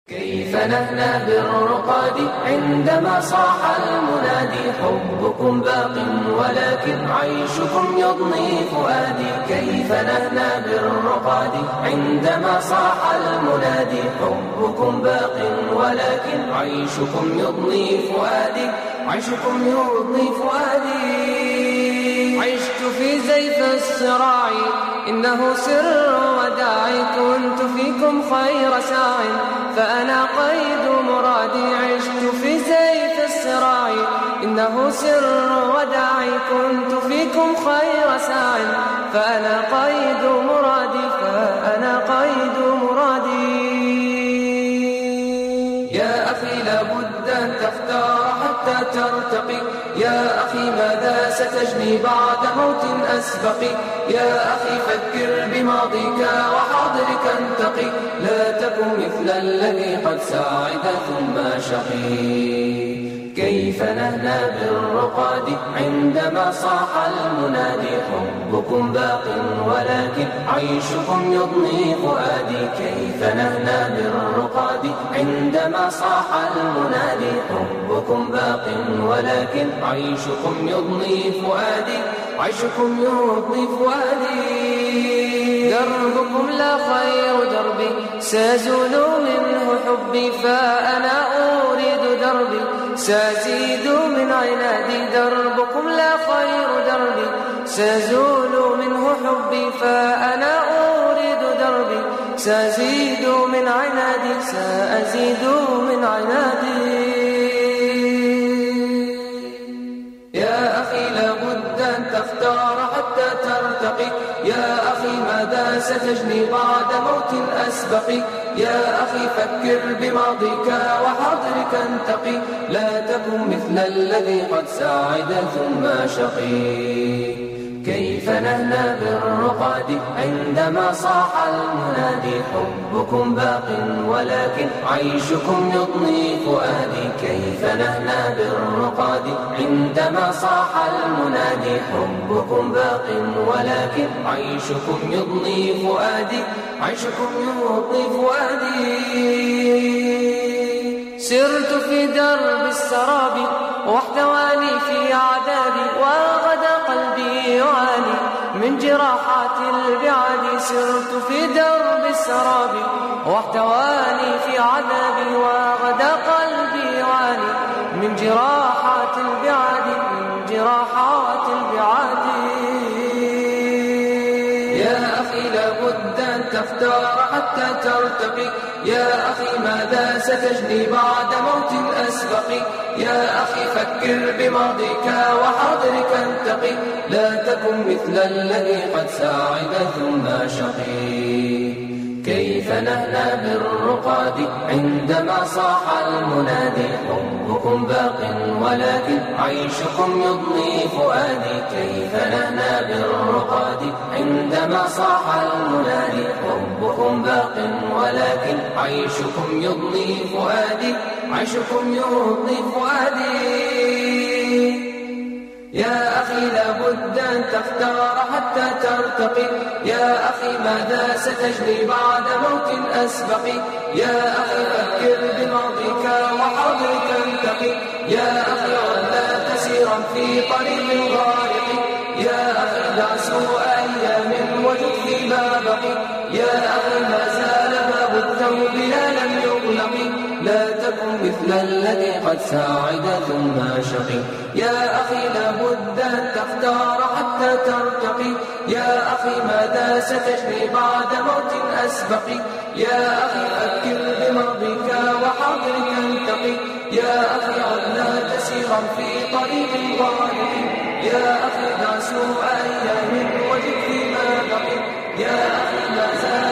كيف نهنى بالرقاد عندما صاح المنادي حبكم باق ولكن عيشكم يضني فؤادي. كيف نهنى بالرقاد عندما صاح المنادي حبكم باق ولكن عيشكم يضني فؤادي. عيشكم يضني فؤادي. عشت في زيف الصراع إنه سر وداعي كنت فيكم خير ساع فأنا قيد مرادي. عشت في زيف الصراع إنه سر وداعي كنت فيكم خير ساع فأنا قيد مرادي. فأنا قيد مرادي. يا أخي لابد أن تختار حتى ترتقي. يا أخي ماذا ستجني بعد موت أسبق. يا أخي فكر بماضيك وحاضرك انتقي. لا تكن مثل الذي قد ساعد ثم شقي. كيف نهنى بالرقاد عندما صاح المنادي حبكم باق ولكن عيشكم يضني فؤادي. كيف نهنى بالرقاد عندما صاح المنادي حبكم باق ولكن عيشكم يضني فؤادي. عيشكم يضني فؤادي. دربكم لا خير دربي سيزول منه حبي فأنا أريد دربي سأزيد من عنادي. دربكم لا خير دربي سيزول منه حبي فأنا أريد دربي سأزيد من عنادي. سأزيد من عنادي. يا أخي لابد أن تختار حتى ترتقي. يا أخي ماذا ستجني بعد موت أسبق. يا أخي فكر بماضيك وحاضرك انتقي. لا تكن مثل الذي قد ساعد ثم شقي. كيف نهنى بالرقاد عندما صاح المنادي حبكم باق ولكن عيشكم يضني فؤادي. كيف نهنى بالرقاد عندما صاح المنادي حبكم باق ولكن عيشكم يضني فؤادي. عيشكم يضني فؤادي. سرت في درب السراب واحتواني في عذابي وغدا قلبي يعاني من جراحات البعاد. سرت في درب السراب واحتواني في عذابي وغدا قلبي يعاني من جراحات البعاد. من جراحات البعاد. يا أخي لابد أن تختار حتى ترتقي. يا أخي ماذا ستجني بعد موت أسبق. يا أخي فكر بماضيك وحاضرك انتقي. لا تكن مثل الذي قد ساعد ثم شقي. كيف نهنى بالرقاد عندما صاح المنادي حبكم باق ولكن عيشكم يضني فؤادي. كيف نهنى بالرقاد عندما صاح المنادي حبكم باق ولكن عيشكم يضني فؤادي. عيشكم يضني فؤادي. يا أخي لابد أن تختار حتى ترتقي. يا أخي ماذا ستجني بعد موت أسبق. يا أخي فكر بماضيك وحاضرك انتقي. يا أخي عد تسيرا في طريق غارق. يا أخي دع سوء أيام وجد فيما بقي. يا أخي ما زال باب التوب لا لم يغلق. لا تكن مثل الذي قد ساعد ثم شقي. يا أخي لابد أن تختار حتى ترتقي. يا أخي ماذا ستجني بعد موت أسبق. يا أخي فكر بماضيك وحاضرك انتقي. يا أخي عد تسيرا في طريق غارق. يا أخي دع سوء أيام وجد فيما بقي. يا أخي ما زال